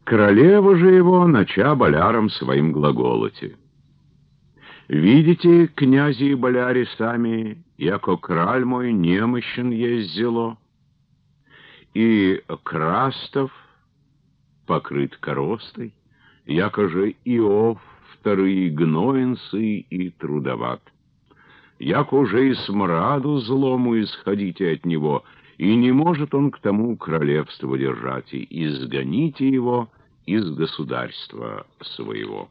Королева же его, нача болярам своим глаголоти. Видите, князи и боляре сами, яко краль мой немощен есть зело, и Крастов покрыт коростой, яко же Иов вторые гноенцы и трудоват. Яко уже и смраду злому исходите от него, и не может он к тому королевство держать, и изгоните его из государства своего.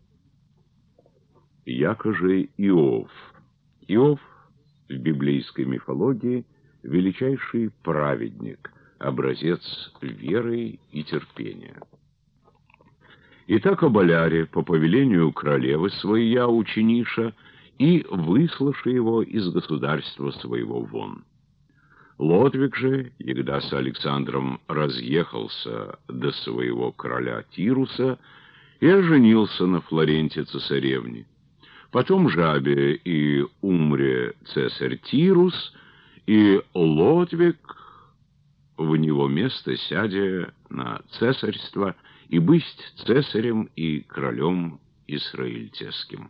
Яко же Иов. Иов в библейской мифологии величайший праведник, образец веры и терпения. Итак, о боляре по повелению королевы своя учениша и выславши его из государства своего вон. Лодвиг же, егда с Александром разъехался до своего короля Тируса и оженился на Флоренте цесаревне. Потом Жабе и умре цесарь Тирус, и Лодвиг в него место сядя на цесарство и бысть цесарем и королем Исраильтеским.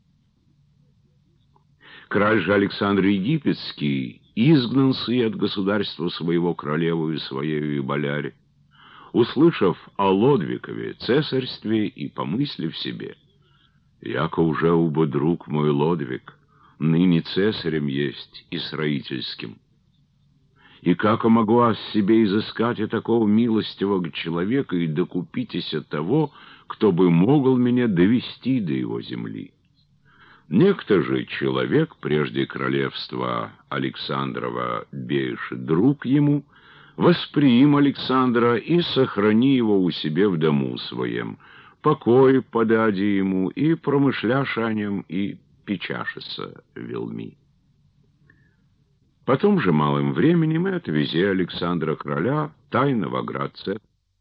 Король же Александр Египетский изгнанцы от государства своего королеву и своею и боляре, услышав о Лодвикове цесарстве и помыслив себе, яко уже убо друг мой Лодвиг, ныне цесарем есть исраительским. И как могу о себе изыскать и такого милостивого человека и докупитеся того, кто бы могл меня довести до его земли? Некто же человек, прежде королевства Александрова бейши, друг ему, восприим Александра и сохрани его у себе в дому своем, покой подади ему и промышляш о нем и печашися велми. Потом же малым временем и отвези Александра короля тайно во град Цесарь.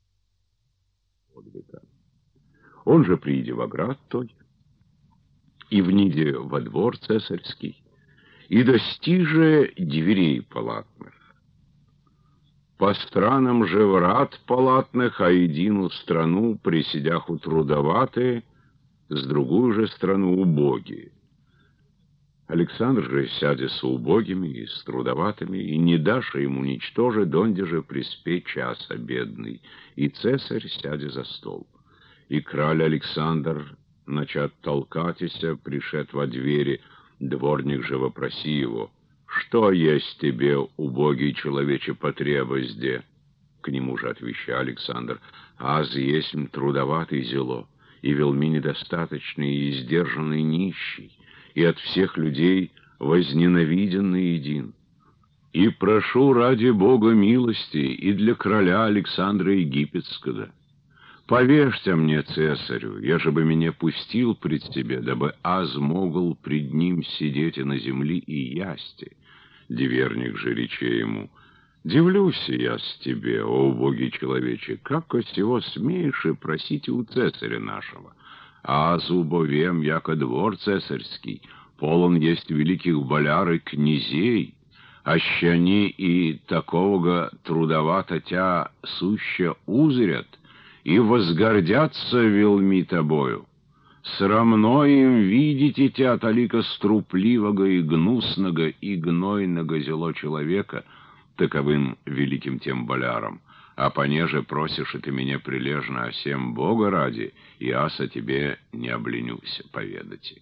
Он же прииди во град той, и вниде во двор цесарский, и достиже дверей палатных. По странам же врат палатных, а едину страну, присидяху трудоватые, с другую же страну убогие. Александр же сядет с убогими и с трудоватыми, и не дашь ему ничтоже, донде же приспей час обедный, и цесарь сядет за стол. И краль Александр начат толкатися, пришед во двери, дворник же вопроси его, что есть тебе, убогий человече, потреба зде? К нему же отвеча Александр, аз есть трудоватый зело, и велми недостаточный, и издержанный нищий, и от всех людей возненавиденный един. И прошу ради Бога милости и для короля Александра Египетского. Повежьте мне, цесарю, еже бы меня пустил пред тебе, дабы аз могл пред ним сидеть и на земли и ясти. Диверник же рече ему, дивлюсь я с тебе, о убогий человече, как сего смеешь и просите у цесаря нашего. Аз убовем, яко двор цесарский, полон есть великих боляр и князей, аще они и такового трудовато тя суще узрят, и возгордятся велми тобою. Срамно им видите тя талика струпливого и гнусного и гнойного зело человека, таковым великим тем болярам. А понеже просишь и ты меня прилежно о сем Бога ради, и аз о тебе не обленюся поведати.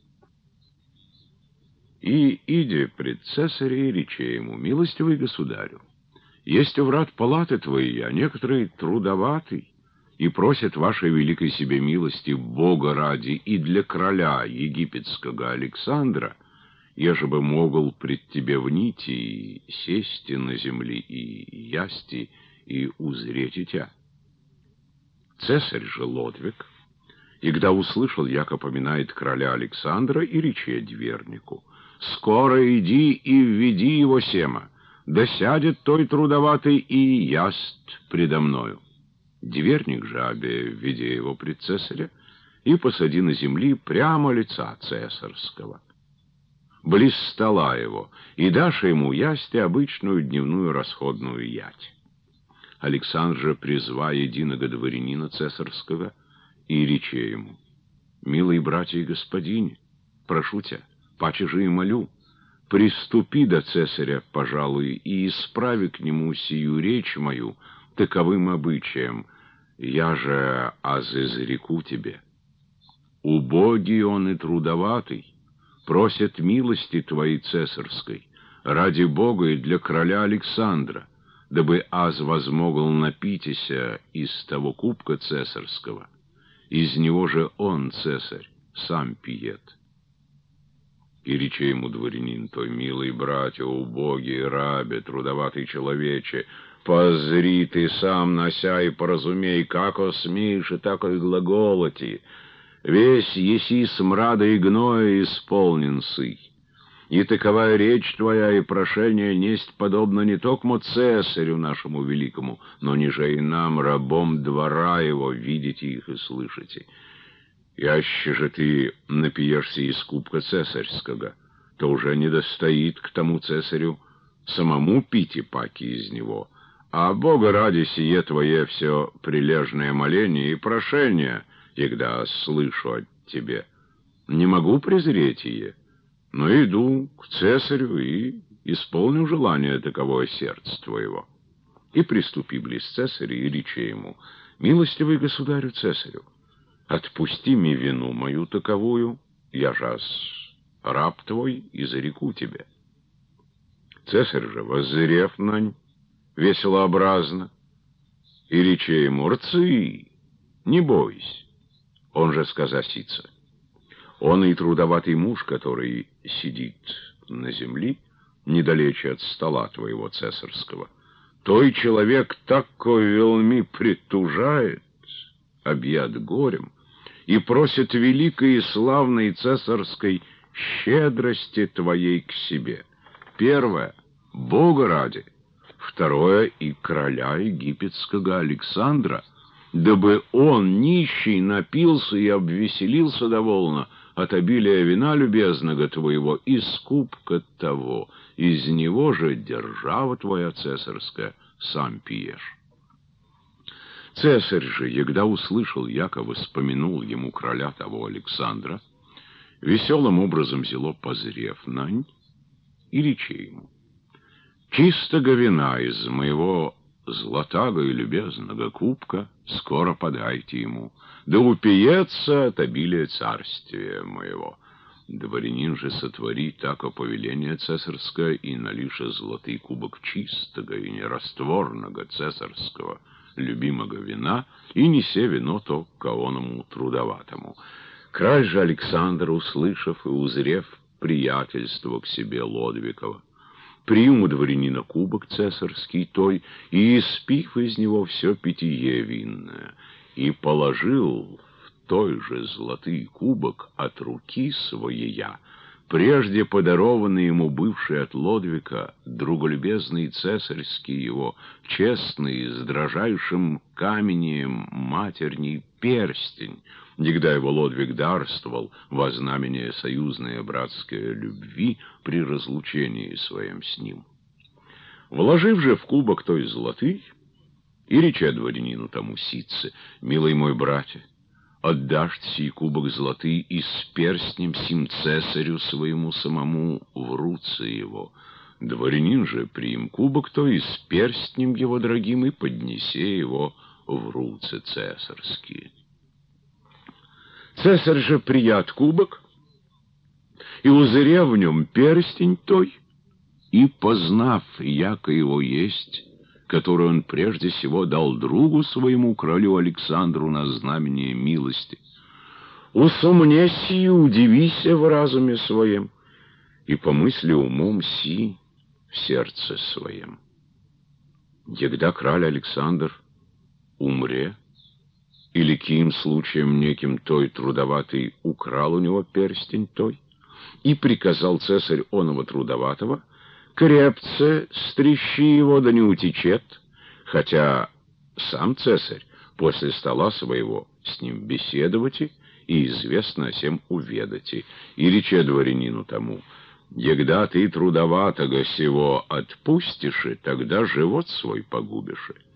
И, иди пред цесаря, и рече ему, милостивый государю, есть врат палаты твои, а некоторые трудоватый, и просят вашей великой себе милости Бога ради и для короля египетского Александра, еже бы могл пред тебе внить и сесть на земли и ясти, и узреть тебя. Цесарь же Лодвиг, и когда услышал, яко поминает короля Александра, и рече двернику, «Скоро иди и введи его сема, да сядет той трудоватый и яст предо мною». Дверник Жабе, введя его пред цесаря, и посади на земли прямо лица цесарского. Близ стола его, и дашь ему ясти обычную дневную расходную ять. Александр же, призва единого дворянина цесарского, и рече ему: «Милые братья и господине, прошу тебя, паче же и молю, приступи до цесаря, пожалуй, и исправи к нему сию речь мою таковым обычаем. Я же аз изреку тебе. Убогий он и трудоватый, просит милости твоей цесарской, ради Бога и для короля Александра, дабы аз возмогл напитися из того кубка цесарского. Из него же он, цесарь, сам пиет». И рече ему дворянин той: «Милый братья, убогий рабе, трудоватый человече, позри ты сам нося и поразумей, како смеешь и тако и глаголоти. Весь еси смрада и гноя исполнен сый. И таковая речь твоя и прошение несть подобно не токмо цесарю нашему великому, но ниже и нам, рабом двора его, видите их и слышите. Яще же ты напиешься из кубка цесарского, то уже не достоит к тому цесарю самому пить и паки из него, а Бога ради сие твое все прилежное моление и прошение, егда слышу от тебе. Не могу презреть ее, но иду к цесарю и исполню желание таковое сердца твоего». И приступи близ цесаря и рече ему: «Милостивый государю цесарю, отпусти мне вину мою таковую, я же раб твой и зареку тебе». Цесарь же, воззрев нань веселообразно, и рече ему: «Рцы, не бойся». Он же сказасится: «Он и трудоватый муж, который сидит на земли, недалече от стола твоего цесарского, той человек тако велми притужает, объят горем, и просит великой и славной цесарской щедрости твоей к себе. Первое — Бога ради, второе — и короля египетского Александра, дабы он, нищий, напился и обвеселился довольно от обилия вина любезного твоего из кубка того, из него же держава твоя цесарская сам пьешь». Цесарь же, егда услышал, яко воспомянул ему короля того Александра, веселым образом зело позрев нань, и рече ему: «Чистого вина из моего златага и любезного кубка скоро подайте ему, да упиется от обилия царствия моего». Дворянин же сотвори тако повеление цесарское, и налише золотый кубок чистого и нерастворного цесарского любимого вина, и несе вино то к оному трудоватому. Краль же Александр, услышав и узрев приятельство к себе Лодвикова, приим у дворянина кубок цесарский той, и испив из него все питье винное, и положил в той же золотый кубок от руки своея, прежде подарованный ему бывший от Лодвика друголюбезный цесарский его, честный, с дрожайшим каменем матерний перстень, егда его Лодвиг дарствовал во знамение союзной братской любви при разлучении своем с ним. Вложив же в кубок той золотый, и рече дворянину тому ситце: «Милый мой братья, отдашь сей кубок золотый и с перстнем сим цесарю своему самому в руце его». Дворянин же приим кубок то и с перстнем его дорогим, и поднесе его в руце цесарские. Цесарь же прият кубок, и узрев в нем перстень той, и познав, яко его есть, который он прежде всего дал другу своему, королю Александру, на знамение милости, усомнеси и удивися в разуме своем, и помысли умом си в сердце своем: егда краль Александр умре, или каким случаем неким той трудоватый украл у него перстень той, и приказал цесарь оного трудоватого крепце стрящи его, да не утечет, хотя сам цесарь после стола своего с ним беседовати и известно всем уведати, и рече дворянину тому: егда ты трудоватого сего отпустишь, тогда живот свой погубишь.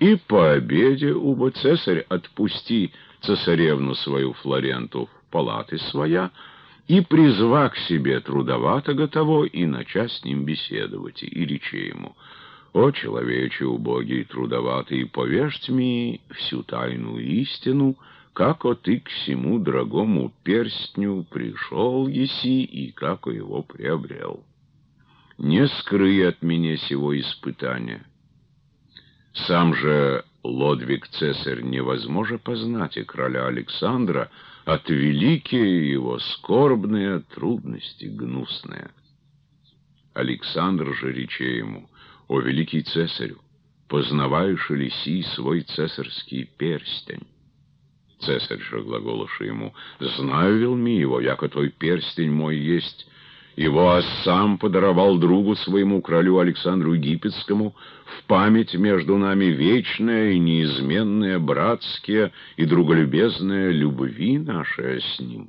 И по обеде, убо цесарь отпусти цесаревну свою Флоренту в палаты своя, и призва к себе трудоватого того, и нача с ним беседовать, и рече ему: «О, человече убогий трудоватый, повежь мне всю тайную истину, како ты к сему дорогому перстню пришел еси, и како его приобрел. Не скрый от меня сего испытания. Сам же Лодвиг цесарь невозможно познать и короля Александра от великие его скорбные трудности гнусные». Александр же рече ему: «О великий цесарю, познаваешь ли си свой цесарский перстень?» Цесарь же глаголоша ему: «Знаю, велми его, яко той перстень мой есть. Его сам подаровал другу своему, королю Александру Египетскому, в память между нами вечная и неизменная, братские и друголюбезная любви наша с ним».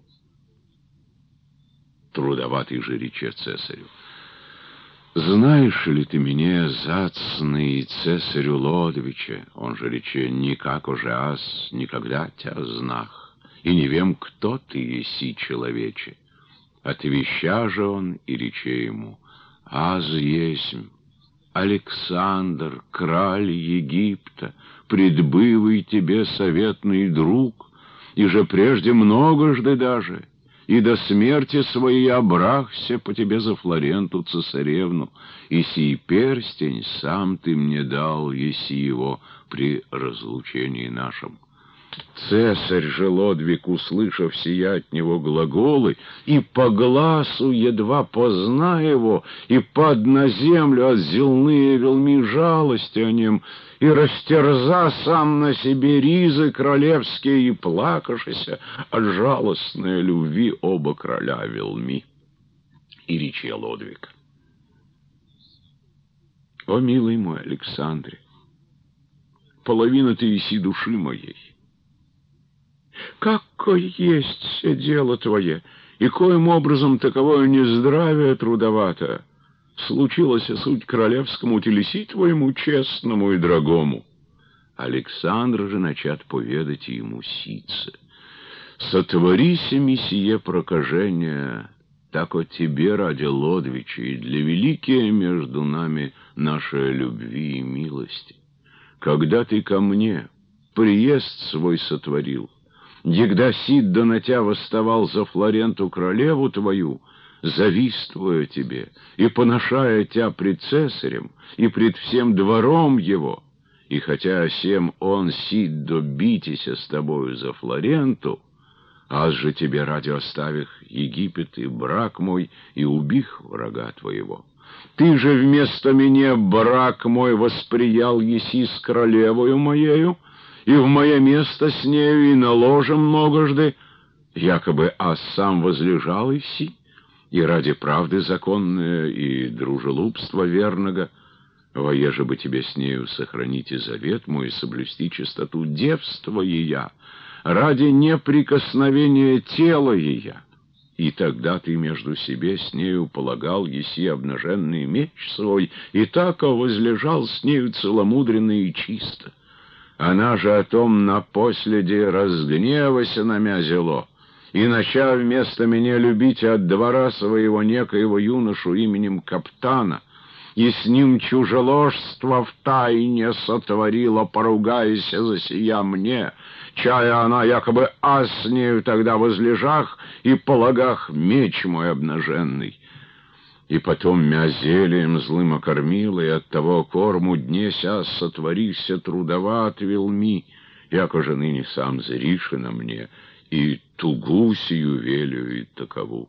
Трудоватый же рече цесарю: «Знаешь ли ты меня, зацный цесарю Лодвиче?» Он же рече: «Никак уже аз никогда тебя знах, и не вем, кто ты еси, человече». Отвеща же он и рече ему: «Аз есмь Александр, краль Египта, предбывый тебе советный друг, и же прежде многожды даже, и до смерти своей обрахся по тебе за Флоренту цесаревну, и сей перстень сам ты мне дал, еси его при разлучении нашем». Цесарь же Лодвиг, услышав сия от него глаголы, и по глазу едва позна его, и пад на землю от зелные велми жалости о нем, и растерза сам на себе ризы королевские, и плакашися от жалостной любви оба короля велми. И рече Лодвиг: «О, милый мой Александре, половина ты еси души моей. Какое есть все дело твое, и коим образом таковое нездравие трудовато случилось суть королевскому телеси твоему честному и дорогому». Александр же начат поведать ему сице: «Сотворися ми сие прокажение, так о тебе ради Лодвича, и для великие между нами нашей любви и милости. Когда ты ко мне приезд свой сотворил, егда сид да на тя восставал за Флоренту королеву твою, завистствуя тебе и поношая тя пред цесарем и пред всем двором его, и хотя сем он сид до битися с тобою за Флоренту, аз же тебе ради оставих Египет и брак мой, и убих врага твоего. Ты же вместо меня брак мой восприял еси с королевою моею, и в мое место с нею и наложим многожды, якобы аз сам возлежал еси, и ради правды законной и дружелюбства верного, воеже бы тебе с нею сохранить и завет мой, и соблюсти чистоту девства ея, ради неприкосновения тела ея. И тогда ты между себе с нею полагал еси обнаженный меч свой, и так возлежал с нею целомудренно и чисто. Она же о том напоследи разгневася на мя зело, и начав вместо меня любить от двора своего некоего юношу именем Каптана, и с ним чужеложство в тайне сотворила, поругаясь за сия мне, чая она якобы аз с нею тогда возлежах и полагах меч мой обнаженный. И потом мя зельем злым окормила, и от того корму дне ся сотворися трудоват велми, яко же ныне сам зриши на мне, и тугу сию велю и такову.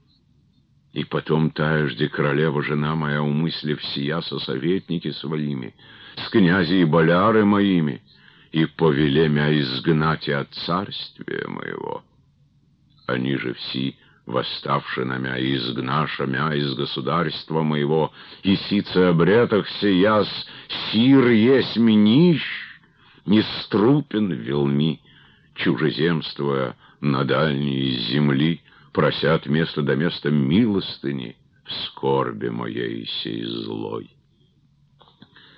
И потом таежде королева жена моя, умыслив сия со советники своими, с князи и боляры моими, и повеле мя изгнать от царствия моего. Они же все, восставши на мя и изгнаша мя из государства моего, и сице обретах сияс, сир есть нищ, неструпен велми, чужеземствуя на дальние земли, просят место до места милостыни в скорби моей сей злой.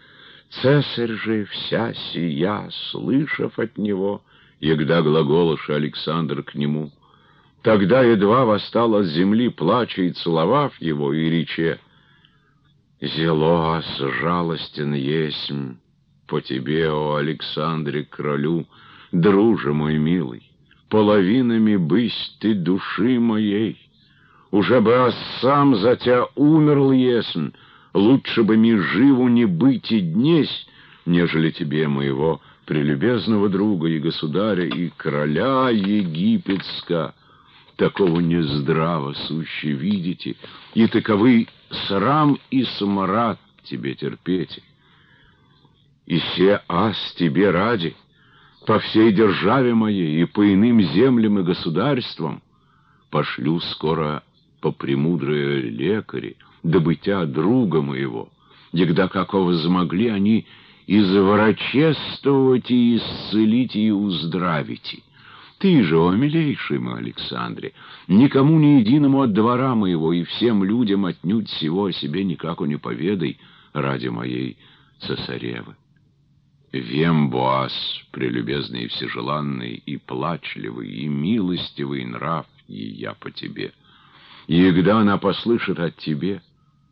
Цесарь же вся сия, слышав от него, егда глаголоша Александр к нему, тогда едва восстал от земли, плача и целовав его, и рече: «Зелос жалостен есмь по тебе, о Александре королю, друже мой милый, половинами бысть ты души моей. Уже бы аз сам за тебя умерл есмь, лучше бы ми живу не быть и днесь, нежели тебе, моего прелюбезного друга и государя, и короля египетска. Такого нездраво суще видите, и таковы срам и смрад тебе терпете. И се аз тебе ради, по всей державе моей и по иным землям и государствам пошлю скоро по премудрые лекари, добытя друга моего, егда какого замогли они изврачествовать и исцелить и уздравить. Ты же, о милейший мой Александре, никому ни единому от двора моего и всем людям отнюдь всего о себе никако не поведай ради моей цесаревы. Вем, Боас, прелюбезный и всежеланный, и плачливый, и милостивый нрав и я по тебе. И когда она послышит от тебе,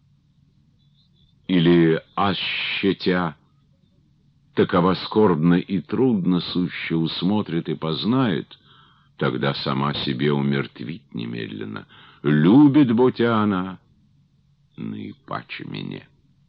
или ощетя, такова скорбно и трудно суще усмотрит и познает, тогда сама себе умертвить немедленно. Любит ботя она, наипаче меня.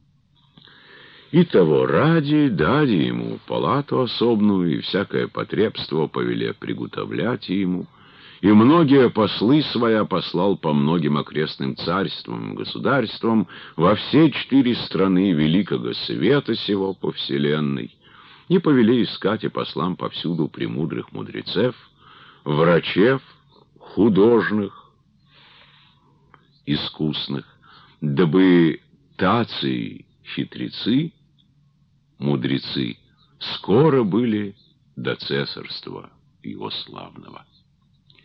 И того ради дади ему палату особную, и всякое потребство повеле приготовлять ему, и многие послы своя послал по многим окрестным царствам, государствам, во все 4 страны великого света сего по вселенной, и повели искать и послам повсюду премудрых мудрецев, врачев, художных, искусных, дабы тации, хитрецы, мудрецы скоро были до цесарства его славного.